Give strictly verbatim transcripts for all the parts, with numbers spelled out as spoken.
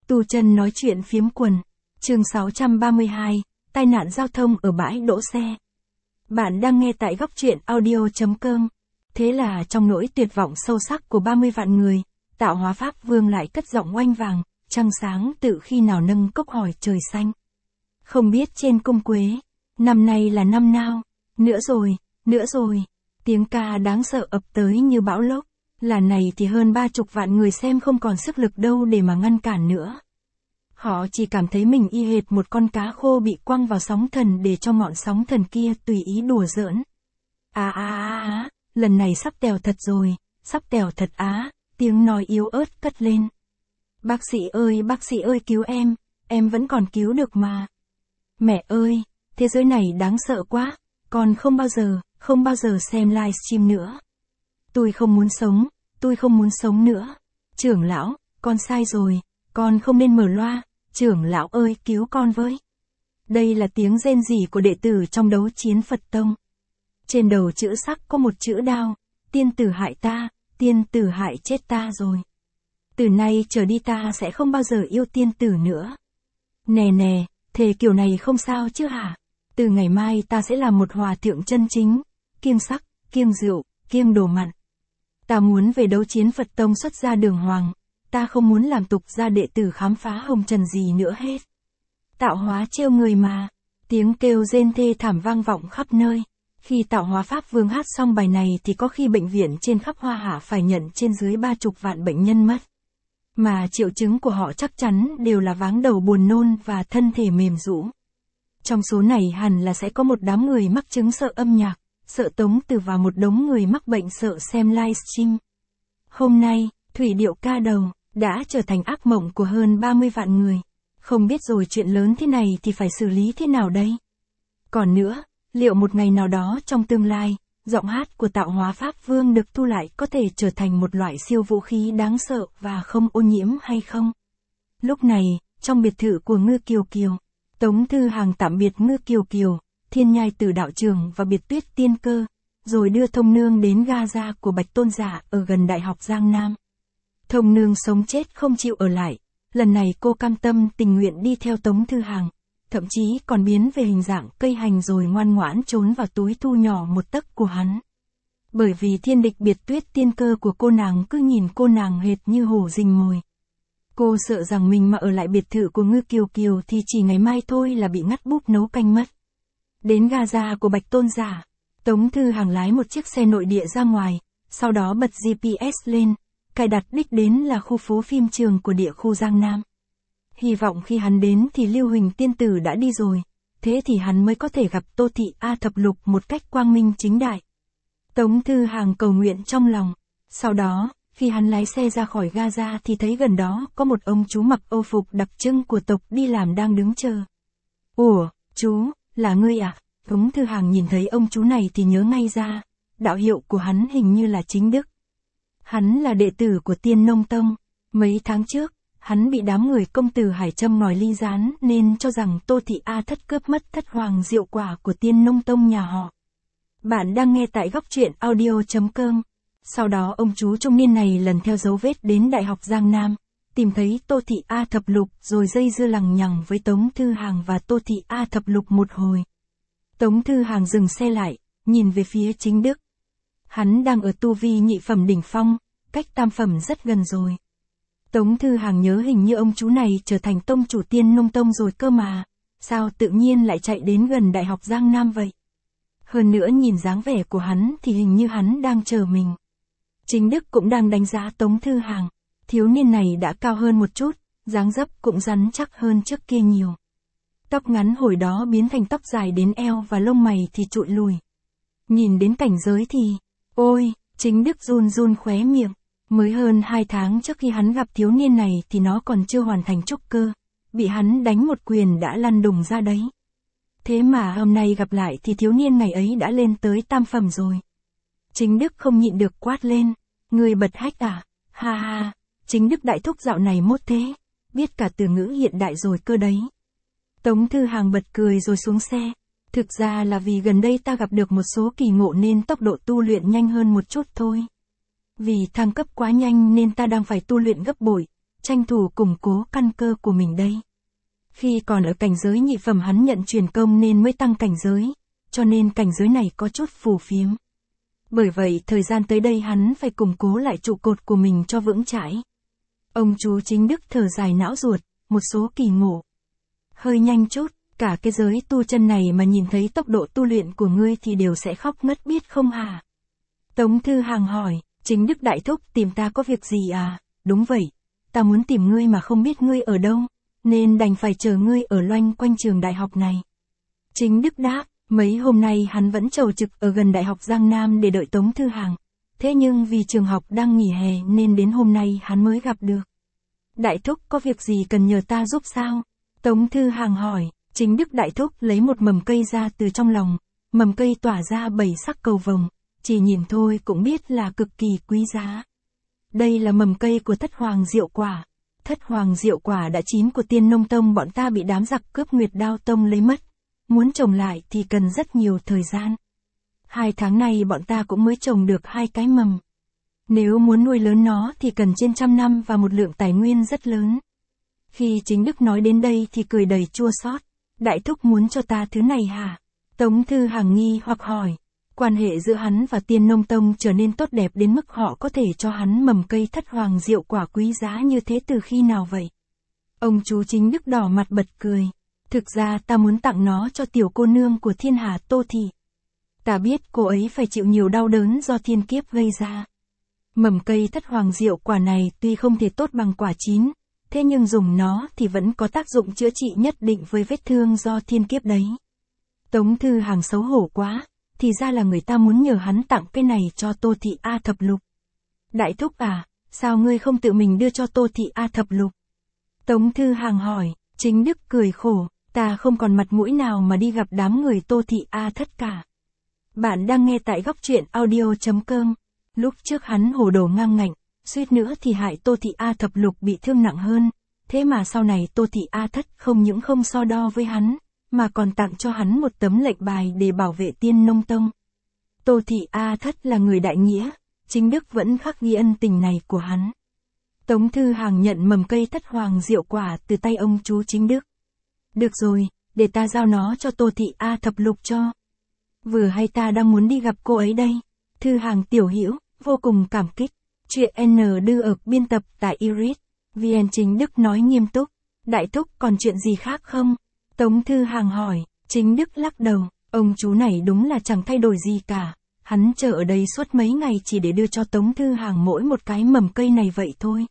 Tu chân nói chuyện phiếm quần. Chương sáu trăm ba mươi hai, tai nạn giao thông ở bãi đỗ xe. Bạn đang nghe tại góc truyện audio chấm com. Thế là trong nỗi tuyệt vọng sâu sắc của ba mươi vạn người, Tạo Hóa Pháp Vương lại cất giọng oanh vàng, trăng sáng tự khi nào nâng cốc hỏi trời xanh. Không biết trên cung Quế, năm nay là năm nào, nữa rồi, nữa rồi, tiếng ca đáng sợ ập tới như bão lốc. Là này thì hơn ba chục vạn người xem không còn sức lực đâu để mà ngăn cản nữa. Họ chỉ cảm thấy mình y hệt một con cá khô bị quăng vào sóng thần để cho ngọn sóng thần kia tùy ý đùa giỡn. Á á á á, lần này sắp tèo thật rồi, sắp tèo thật á, tiếng nói yếu ớt cất lên. Bác sĩ ơi, bác sĩ ơi cứu em, em vẫn còn cứu được mà. Mẹ ơi, thế giới này đáng sợ quá, con không bao giờ, không bao giờ xem livestream nữa. Tôi không muốn sống, tôi không muốn sống nữa. Trưởng lão, con sai rồi, con không nên mở loa, trưởng lão ơi cứu con với. Đây là tiếng rên rỉ của đệ tử trong đấu chiến Phật Tông. Trên đầu chữ sắc có một chữ đao, tiên tử hại ta, tiên tử hại chết ta rồi. Từ nay trở đi ta sẽ không bao giờ yêu tiên tử nữa. Nè nè, thề kiểu này không sao chứ hả? Từ ngày mai ta sẽ là một hòa thượng chân chính, kiêng sắc, kiêng rượu, kiêng đồ mặn. Ta muốn về đấu chiến Phật Tông xuất ra đường hoàng, ta không muốn làm tục gia đệ tử khám phá hồng trần gì nữa hết. Tạo Hóa trêu người mà, tiếng kêu rên thê thảm vang vọng khắp nơi. Khi Tạo Hóa Pháp Vương hát xong bài này thì có khi bệnh viện trên khắp Hoa Hạ phải nhận trên dưới ba chục vạn bệnh nhân mất. Mà triệu chứng của họ chắc chắn đều là váng đầu buồn nôn và thân thể mềm rũ. Trong số này hẳn là sẽ có một đám người mắc chứng sợ âm nhạc, sợ Tống Từ và một đống người mắc bệnh sợ xem livestream. Hôm nay, thủy điệu ca đầu đã trở thành ác mộng của hơn ba mươi vạn người. Không biết rồi chuyện lớn thế này thì phải xử lý thế nào đây? Còn nữa, liệu một ngày nào đó trong tương lai, giọng hát của Tạo Hóa Pháp Vương được thu lại có thể trở thành một loại siêu vũ khí đáng sợ và không ô nhiễm hay không? Lúc này, trong biệt thự của Ngư Kiều Kiều, Tống Thư Hàng tạm biệt Ngư Kiều Kiều, Thiên Nhai Tử đạo trưởng và Biệt Tuyết Tiên Cơ, rồi đưa Thông Nương đến ga ra của Bạch Tôn Giả ở gần Đại học Giang Nam. Thông Nương sống chết không chịu ở lại, lần này cô cam tâm tình nguyện đi theo Tống Thư Hàng, thậm chí còn biến về hình dạng cây hành rồi ngoan ngoãn trốn vào túi thu nhỏ một tấc của hắn. Bởi vì thiên địch Biệt Tuyết Tiên Cơ của cô nàng cứ nhìn cô nàng hệt như hổ rình mồi. Cô sợ rằng mình mà ở lại biệt thự của Ngư Kiều Kiều thì chỉ ngày mai thôi là bị ngắt búp nấu canh mất. Đến ga ra của Bạch Tôn Giả, Tống Thư Hàng lái một chiếc xe nội địa ra ngoài, sau đó bật giê pê ét lên, cài đặt đích đến là khu phố phim trường của địa khu Giang Nam. Hy vọng khi hắn đến thì Lưu Huỳnh tiên tử đã đi rồi, thế thì hắn mới có thể gặp Tô Thị A Thập Lục một cách quang minh chính đại. Tống Thư Hàng cầu nguyện trong lòng, sau đó, khi hắn lái xe ra khỏi ga ra thì thấy gần đó có một ông chú mặc âu phục đặc trưng của tộc đi làm đang đứng chờ. Ủa, chú, là ngươi à? Tống Thư Hàng nhìn thấy ông chú này thì nhớ ngay ra, đạo hiệu của hắn hình như là Chính Đức. Hắn là đệ tử của Tiên Nông Tông, mấy tháng trước, hắn bị đám người công tử Hải châm ngòi ly gián nên cho rằng Tô Thị A Thất cướp mất thất hoàng diệu quả của Tiên Nông Tông nhà họ. Bạn đang nghe tại góc truyện audio chấm com. Sau đó ông chú trung niên này lần theo dấu vết đến Đại học Giang Nam, tìm thấy Tô Thị A Thập Lục rồi dây dưa lằng nhằng với Tống Thư Hàng và Tô Thị A Thập Lục một hồi. Tống Thư Hàng dừng xe lại, nhìn về phía Chính Đức. Hắn đang ở tu vi nhị phẩm đỉnh phong, cách tam phẩm rất gần rồi. Tống Thư Hàng nhớ hình như ông chú này trở thành tông chủ Tiên Nông Tông rồi cơ mà, sao tự nhiên lại chạy đến gần Đại học Giang Nam vậy? Hơn nữa nhìn dáng vẻ của hắn thì hình như hắn đang chờ mình. Chính Đức cũng đang đánh giá Tống Thư Hàng, thiếu niên này đã cao hơn một chút, dáng dấp cũng rắn chắc hơn trước kia nhiều. Tóc ngắn hồi đó biến thành tóc dài đến eo và lông mày thì trụi lùi. Nhìn đến cảnh giới thì, ôi, Chính Đức run run khóe miệng. Mới hơn hai tháng trước khi hắn gặp thiếu niên này thì nó còn chưa hoàn thành trúc cơ, bị hắn đánh một quyền đã lăn đùng ra đấy. Thế mà hôm nay gặp lại thì thiếu niên ngày ấy đã lên tới tam phẩm rồi. Chính Đức không nhịn được quát lên, người bật hách à, ha ha, Chính Đức đại thúc dạo này mốt thế, biết cả từ ngữ hiện đại rồi cơ đấy. Tống Thư Hàng bật cười rồi xuống xe, thực ra là vì gần đây ta gặp được một số kỳ ngộ nên tốc độ tu luyện nhanh hơn một chút thôi. Vì thăng cấp quá nhanh nên ta đang phải tu luyện gấp bội, tranh thủ củng cố căn cơ của mình đây. Khi còn ở cảnh giới nhị phẩm hắn nhận truyền công nên mới tăng cảnh giới, cho nên cảnh giới này có chút phù phiếm. Bởi vậy thời gian tới đây hắn phải củng cố lại trụ cột của mình cho vững chãi. Ông chú Chính Đức thở dài não ruột, một số kỳ ngộ. Hơi nhanh chút, cả cái giới tu chân này mà nhìn thấy tốc độ tu luyện của ngươi thì đều sẽ khóc ngất biết không hả? Tống Thư Hàng hỏi, Chính Đức đại thúc tìm ta có việc gì à? Đúng vậy, ta muốn tìm ngươi mà không biết ngươi ở đâu, nên đành phải chờ ngươi ở loanh quanh trường đại học này. Chính Đức đáp, mấy hôm nay hắn vẫn chầu trực ở gần Đại học Giang Nam để đợi Tống Thư Hàng. Thế nhưng vì trường học đang nghỉ hè nên đến hôm nay hắn mới gặp được. Đại thúc có việc gì cần nhờ ta giúp sao? Tống Thư Hàng hỏi, Chính Đức đại thúc lấy một mầm cây ra từ trong lòng, mầm cây tỏa ra bảy sắc cầu vồng, chỉ nhìn thôi cũng biết là cực kỳ quý giá. Đây là mầm cây của Thất Hoàng Diệu Quả. Thất Hoàng Diệu Quả đã chín của Tiên Nông Tông bọn ta bị đám giặc cướp Nguyệt Đao Tông lấy mất. Muốn trồng lại thì cần rất nhiều thời gian. Hai tháng này bọn ta cũng mới trồng được hai cái mầm. Nếu muốn nuôi lớn nó thì cần trên trăm năm và một lượng tài nguyên rất lớn. Khi Chính Đức nói đến đây thì cười đầy chua xót. Đại thúc muốn cho ta thứ này hả? Tống Thư Hàng nghi hoặc hỏi. Quan hệ giữa hắn và Tiên Nông Tông trở nên tốt đẹp đến mức họ có thể cho hắn mầm cây Thất Hoàng Diệu Quả quý giá như thế từ khi nào vậy? Ông chú Chính Đức đỏ mặt bật cười. Thực ra ta muốn tặng nó cho tiểu cô nương của thiên hà Tô Thị. Ta biết cô ấy phải chịu nhiều đau đớn do thiên kiếp gây ra. Mầm cây Thất Hoàng Diệu Quả này tuy không thể tốt bằng quả chín, thế nhưng dùng nó thì vẫn có tác dụng chữa trị nhất định với vết thương do thiên kiếp đấy. Tống Thư Hàng xấu hổ quá, thì ra là người ta muốn nhờ hắn tặng cái này cho Tô Thị A Thập Lục. Đại thúc à, sao ngươi không tự mình đưa cho Tô Thị A Thập Lục? Tống Thư Hàng hỏi, Chính Đức cười khổ, ta không còn mặt mũi nào mà đi gặp đám người Tô Thị A Thất cả. Bạn đang nghe tại góc truyện audio chấm com. Lúc trước hắn hồ đồ ngang ngạnh, suýt nữa thì hại Tô Thị A Thập Lục bị thương nặng hơn, thế mà sau này Tô Thị A Thất không những không so đo với hắn, mà còn tặng cho hắn một tấm lệnh bài để bảo vệ Tiên Nông Tông. Tô Thị A Thất là người đại nghĩa, Chính Đức vẫn khắc ghi ân tình này của hắn. Tống Thư Hàng nhận mầm cây Thất Hoàng Diệu Quả từ tay ông chú Chính Đức. Được rồi, để ta giao nó cho Tô Thị A Thập Lục cho. Vừa hay ta đang muốn đi gặp cô ấy đây. Thư Hàng tiểu hữu, vô cùng cảm kích. Chuyện N đưa ở biên tập tại Iris. vê en Chính Đức nói nghiêm túc. Đại thúc còn chuyện gì khác không? Tống Thư Hàng hỏi. Chính Đức lắc đầu. Ông chú này đúng là chẳng thay đổi gì cả. Hắn chờ ở đây suốt mấy ngày chỉ để đưa cho Tống Thư Hàng mỗi một cái mầm cây này vậy thôi.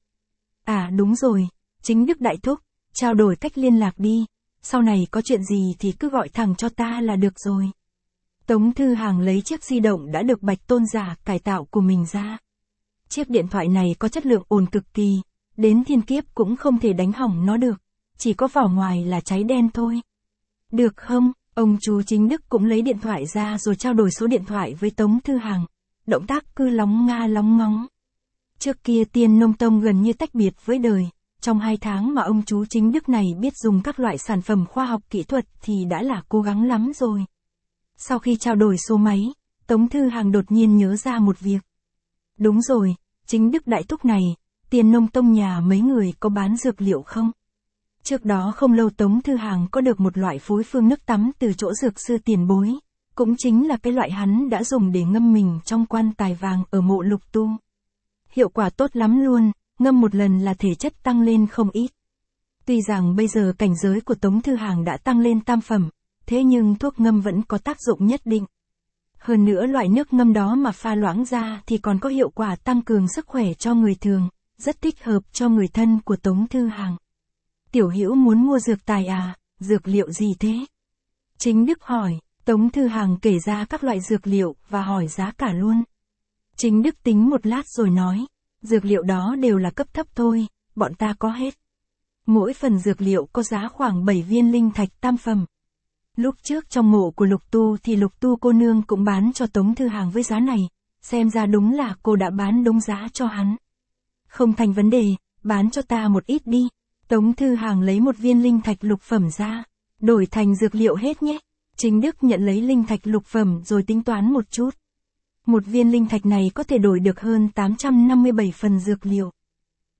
À đúng rồi. Chính Đức đại thúc, trao đổi cách liên lạc đi. Sau này có chuyện gì thì cứ gọi thẳng cho ta là được rồi. Tống Thư Hàng lấy chiếc di động đã được Bạch Tôn giả cải tạo của mình ra. Chiếc điện thoại này có chất lượng ổn cực kỳ, đến thiên kiếp cũng không thể đánh hỏng nó được, chỉ có vỏ ngoài là cháy đen thôi. Được không? Ông chú Chính Đức cũng lấy điện thoại ra rồi trao đổi số điện thoại với Tống Thư Hàng. Động tác cứ lóng nga lóng ngóng. Trước kia Tiên Nông Tông gần như tách biệt với đời. Trong hai tháng mà ông chú Chính Đức này biết dùng các loại sản phẩm khoa học kỹ thuật thì đã là cố gắng lắm rồi. Sau khi trao đổi số máy, Tống Thư Hàng đột nhiên nhớ ra một việc. Đúng rồi, Chính Đức đại thúc này, Tiên Nông Tông nhà mấy người có bán dược liệu không? Trước đó không lâu Tống Thư Hàng có được một loại phối phương nước tắm từ chỗ dược sư tiền bối, cũng chính là cái loại hắn đã dùng để ngâm mình trong quan tài vàng ở mộ Lục Tu. Hiệu quả tốt lắm luôn, ngâm một lần là thể chất tăng lên không ít. Tuy rằng bây giờ cảnh giới của Tống Thư Hàng đã tăng lên tam phẩm, thế nhưng thuốc ngâm vẫn có tác dụng nhất định. Hơn nữa loại nước ngâm đó mà pha loãng ra thì còn có hiệu quả tăng cường sức khỏe cho người thường, rất thích hợp cho người thân của Tống Thư Hàng. Tiểu hữu muốn mua dược tài à, dược liệu gì thế? Chính Đức hỏi, Tống Thư Hàng kể ra các loại dược liệu và hỏi giá cả luôn. Chính Đức tính một lát rồi nói, dược liệu đó đều là cấp thấp thôi, bọn ta có hết. Mỗi phần dược liệu có giá khoảng bảy viên linh thạch tam phẩm. Lúc trước trong mộ của Lục Tu thì Lục Tu cô nương cũng bán cho Tống Thư Hàng với giá này, xem ra đúng là cô đã bán đúng giá cho hắn. Không thành vấn đề, bán cho ta một ít đi. Tống Thư Hàng lấy một viên linh thạch lục phẩm ra, đổi thành dược liệu hết nhé. Chính Đức nhận lấy linh thạch lục phẩm rồi tính toán một chút. Một viên linh thạch này có thể đổi được hơn tám trăm năm mươi bảy phần dược liệu.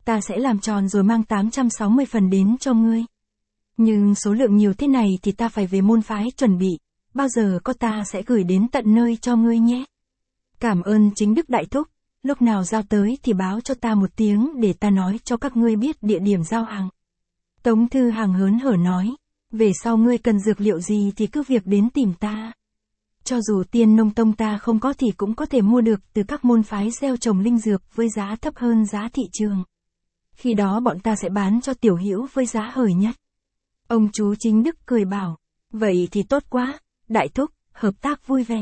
ta sẽ làm tròn rồi mang tám trăm sáu mươi phần đến cho ngươi. Nhưng số lượng nhiều thế này thì ta phải về môn phái chuẩn bị, bao giờ có ta sẽ gửi đến tận nơi cho ngươi nhé. Cảm ơn chính đức đại thúc, lúc nào giao tới thì báo cho ta một tiếng để ta nói cho các ngươi biết địa điểm giao hàng. Tống Thư Hàng hớn hở nói, về sau ngươi cần dược liệu gì thì cứ việc đến tìm ta. Cho dù Tiên Nông Tông ta không có thì cũng có thể mua được từ các môn phái gieo trồng linh dược với giá thấp hơn giá thị trường. Khi đó bọn ta sẽ bán cho Tiểu Hữu với giá hời nhất. Ông chú Chính Đức cười bảo, vậy thì tốt quá, đại thúc, hợp tác vui vẻ.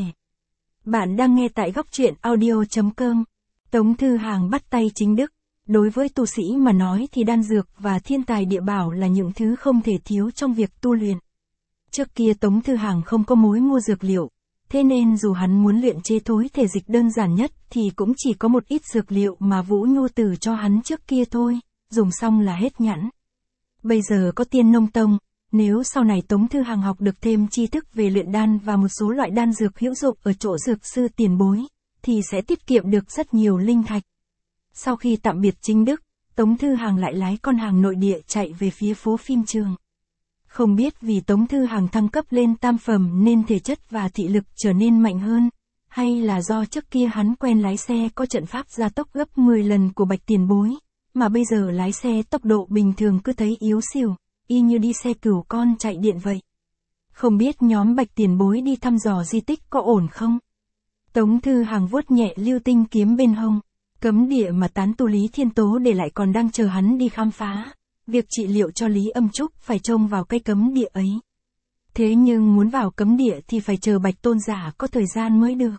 Bạn đang nghe tại góc truyện audio chấm com. Tống Thư Hàng bắt tay Chính Đức. Đối với tu sĩ mà nói thì đan dược và thiên tài địa bảo là những thứ không thể thiếu trong việc tu luyện. Trước kia Tống Thư Hàng không có mối mua dược liệu, thế nên dù hắn muốn luyện chế thối thể dịch đơn giản nhất thì cũng chỉ có một ít dược liệu mà Vũ Nhu Tử cho hắn trước kia thôi, dùng xong là hết nhãn. Bây giờ có Tiên Nông Tông, nếu sau này Tống Thư Hàng học được thêm tri thức về luyện đan và một số loại đan dược hữu dụng ở chỗ dược sư tiền bối, thì sẽ tiết kiệm được rất nhiều linh thạch. Sau khi tạm biệt Chính Đức, Tống Thư Hàng lại lái con hàng nội địa chạy về phía phố phim trường. Không biết vì Tống Thư Hàng thăng cấp lên tam phẩm nên thể chất và thị lực trở nên mạnh hơn, hay là do trước kia hắn quen lái xe có trận pháp gia tốc gấp mười lần của Bạch tiền bối, mà bây giờ lái xe tốc độ bình thường cứ thấy yếu xìu, y như đi xe cửu con chạy điện vậy. Không biết nhóm Bạch tiền bối đi thăm dò di tích có ổn không? Tống Thư Hàng vuốt nhẹ lưu tinh kiếm bên hông. Cấm địa mà tán tu Lý Thiên Tố để lại còn đang chờ hắn đi khám phá. Việc trị liệu cho Lý Âm Trúc phải trông vào cây cấm địa ấy. Thế nhưng muốn vào cấm địa thì phải chờ Bạch Tôn giả có thời gian mới được.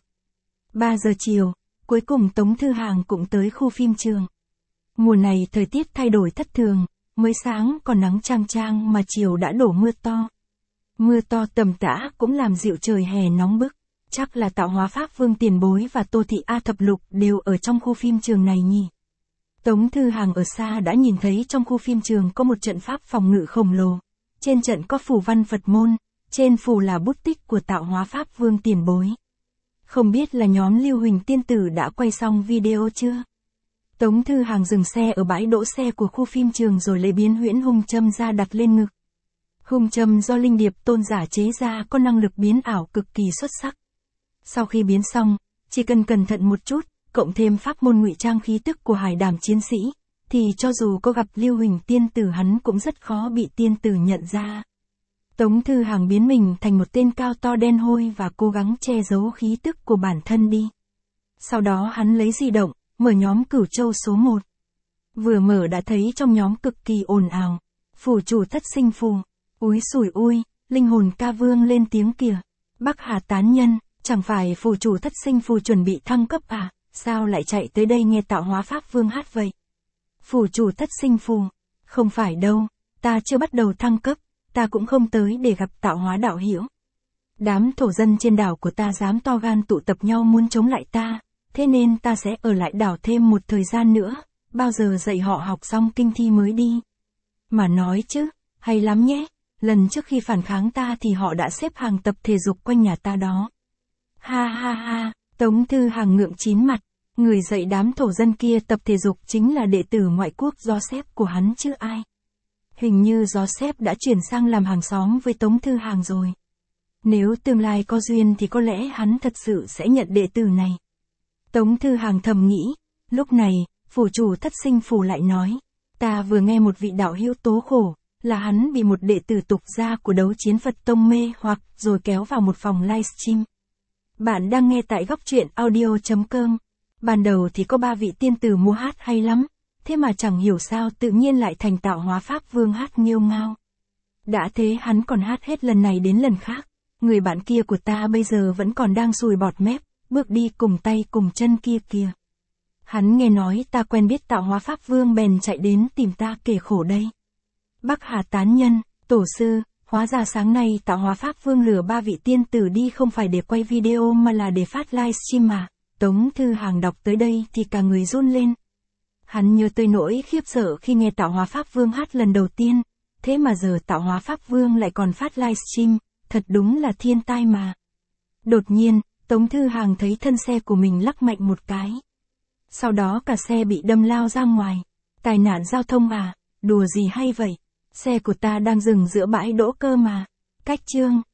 ba giờ chiều, cuối cùng Tống Thư Hàng cũng tới khu phim trường. Mùa này thời tiết thay đổi thất thường, mới sáng còn nắng chang chang mà chiều đã đổ mưa to. Mưa to tầm tã cũng làm dịu trời hè nóng bức. Chắc là Tạo Hóa Pháp Vương tiền bối và Tô Thị A Thập Lục đều ở trong khu phim trường này nhỉ. Tống Thư Hàng ở xa đã nhìn thấy trong khu phim trường có một trận pháp phòng ngự khổng lồ. Trên trận có phù văn Phật môn, trên phù là bút tích của Tạo Hóa Pháp Vương tiền bối. Không biết là nhóm Lưu Huỳnh tiên tử đã quay xong video chưa? Tống Thư Hàng dừng xe ở bãi đỗ xe của khu phim trường rồi lấy biến huyễn hung châm ra đặt lên ngực. Hung châm do Linh Điệp Tôn giả chế ra có năng lực biến ảo cực kỳ xuất sắc. Sau khi biến xong, chỉ cần cẩn thận một chút, cộng thêm pháp môn ngụy trang khí tức của hải đàm chiến sĩ, thì cho dù có gặp Lưu Huỳnh tiên tử hắn cũng rất khó bị tiên tử nhận ra. Tống Thư Hàng biến mình thành một tên cao to đen hôi và cố gắng che giấu khí tức của bản thân đi. Sau đó hắn lấy di động, mở nhóm Cửu Châu số một. Vừa mở đã thấy trong nhóm cực kỳ ồn ào. Phủ chủ thất sinh phù. Úi sủi ui, linh hồn ca vương lên tiếng kìa. Bắc Hà tán nhân. Chẳng phải phù chủ thất sinh phù chuẩn bị thăng cấp à, sao lại chạy tới đây nghe Tạo Hóa Pháp Vương hát vậy? Phù chủ thất sinh phù, không phải đâu, ta chưa bắt đầu thăng cấp, ta cũng không tới để gặp Tạo Hóa đạo hữu. Đám thổ dân trên đảo của ta dám to gan tụ tập nhau muốn chống lại ta, thế nên ta sẽ ở lại đảo thêm một thời gian nữa, bao giờ dạy họ học xong kinh thi mới đi. Mà nói chứ, hay lắm nhé, lần trước khi phản kháng ta thì họ đã xếp hàng tập thể dục quanh nhà ta đó. Ha ha ha, Tống Thư Hàng ngượng chín mặt, người dạy đám thổ dân kia tập thể dục chính là đệ tử ngoại quốc Joseph của hắn chứ ai. Hình như Joseph đã chuyển sang làm hàng xóm với Tống Thư Hàng rồi. Nếu tương lai có duyên thì có lẽ hắn thật sự sẽ nhận đệ tử này. Tống Thư Hàng thầm nghĩ, lúc này, phủ chủ thất sinh phủ lại nói, ta vừa nghe một vị đạo hữu tố khổ, là hắn bị một đệ tử tục gia của Đấu Chiến Phật Tông mê hoặc rồi kéo vào một phòng livestream. Bạn đang nghe tại góc truyện audio chấm com. Ban đầu thì có ba vị tiên tử múa hát hay lắm, thế mà chẳng hiểu sao tự nhiên lại thành Tạo Hóa Pháp Vương hát nghêu ngao. Đã thế hắn còn hát hết lần này đến lần khác, người bạn kia của ta bây giờ vẫn còn đang sùi bọt mép, bước đi cùng tay cùng chân kia kìa. Hắn nghe nói ta quen biết Tạo Hóa Pháp Vương bèn chạy đến tìm ta kể khổ đây. Bắc Hà tán nhân, tổ sư, hóa ra sáng nay Tạo Hóa Pháp Vương lừa ba vị tiên tử đi không phải để quay video mà là để phát livestream mà. Tống Thư Hàng đọc tới đây thì cả người run lên. Hắn nhớ tới nỗi khiếp sợ khi nghe Tạo Hóa Pháp Vương hát lần đầu tiên, thế mà giờ Tạo Hóa Pháp Vương lại còn phát livestream, thật đúng là thiên tai mà. Đột nhiên, Tống Thư Hàng thấy thân xe của mình lắc mạnh một cái. Sau đó cả xe bị đâm lao ra ngoài. Tai nạn giao thông à? Đùa gì hay vậy? Xe của ta đang dừng giữa bãi đỗ cơ mà. Cách chương.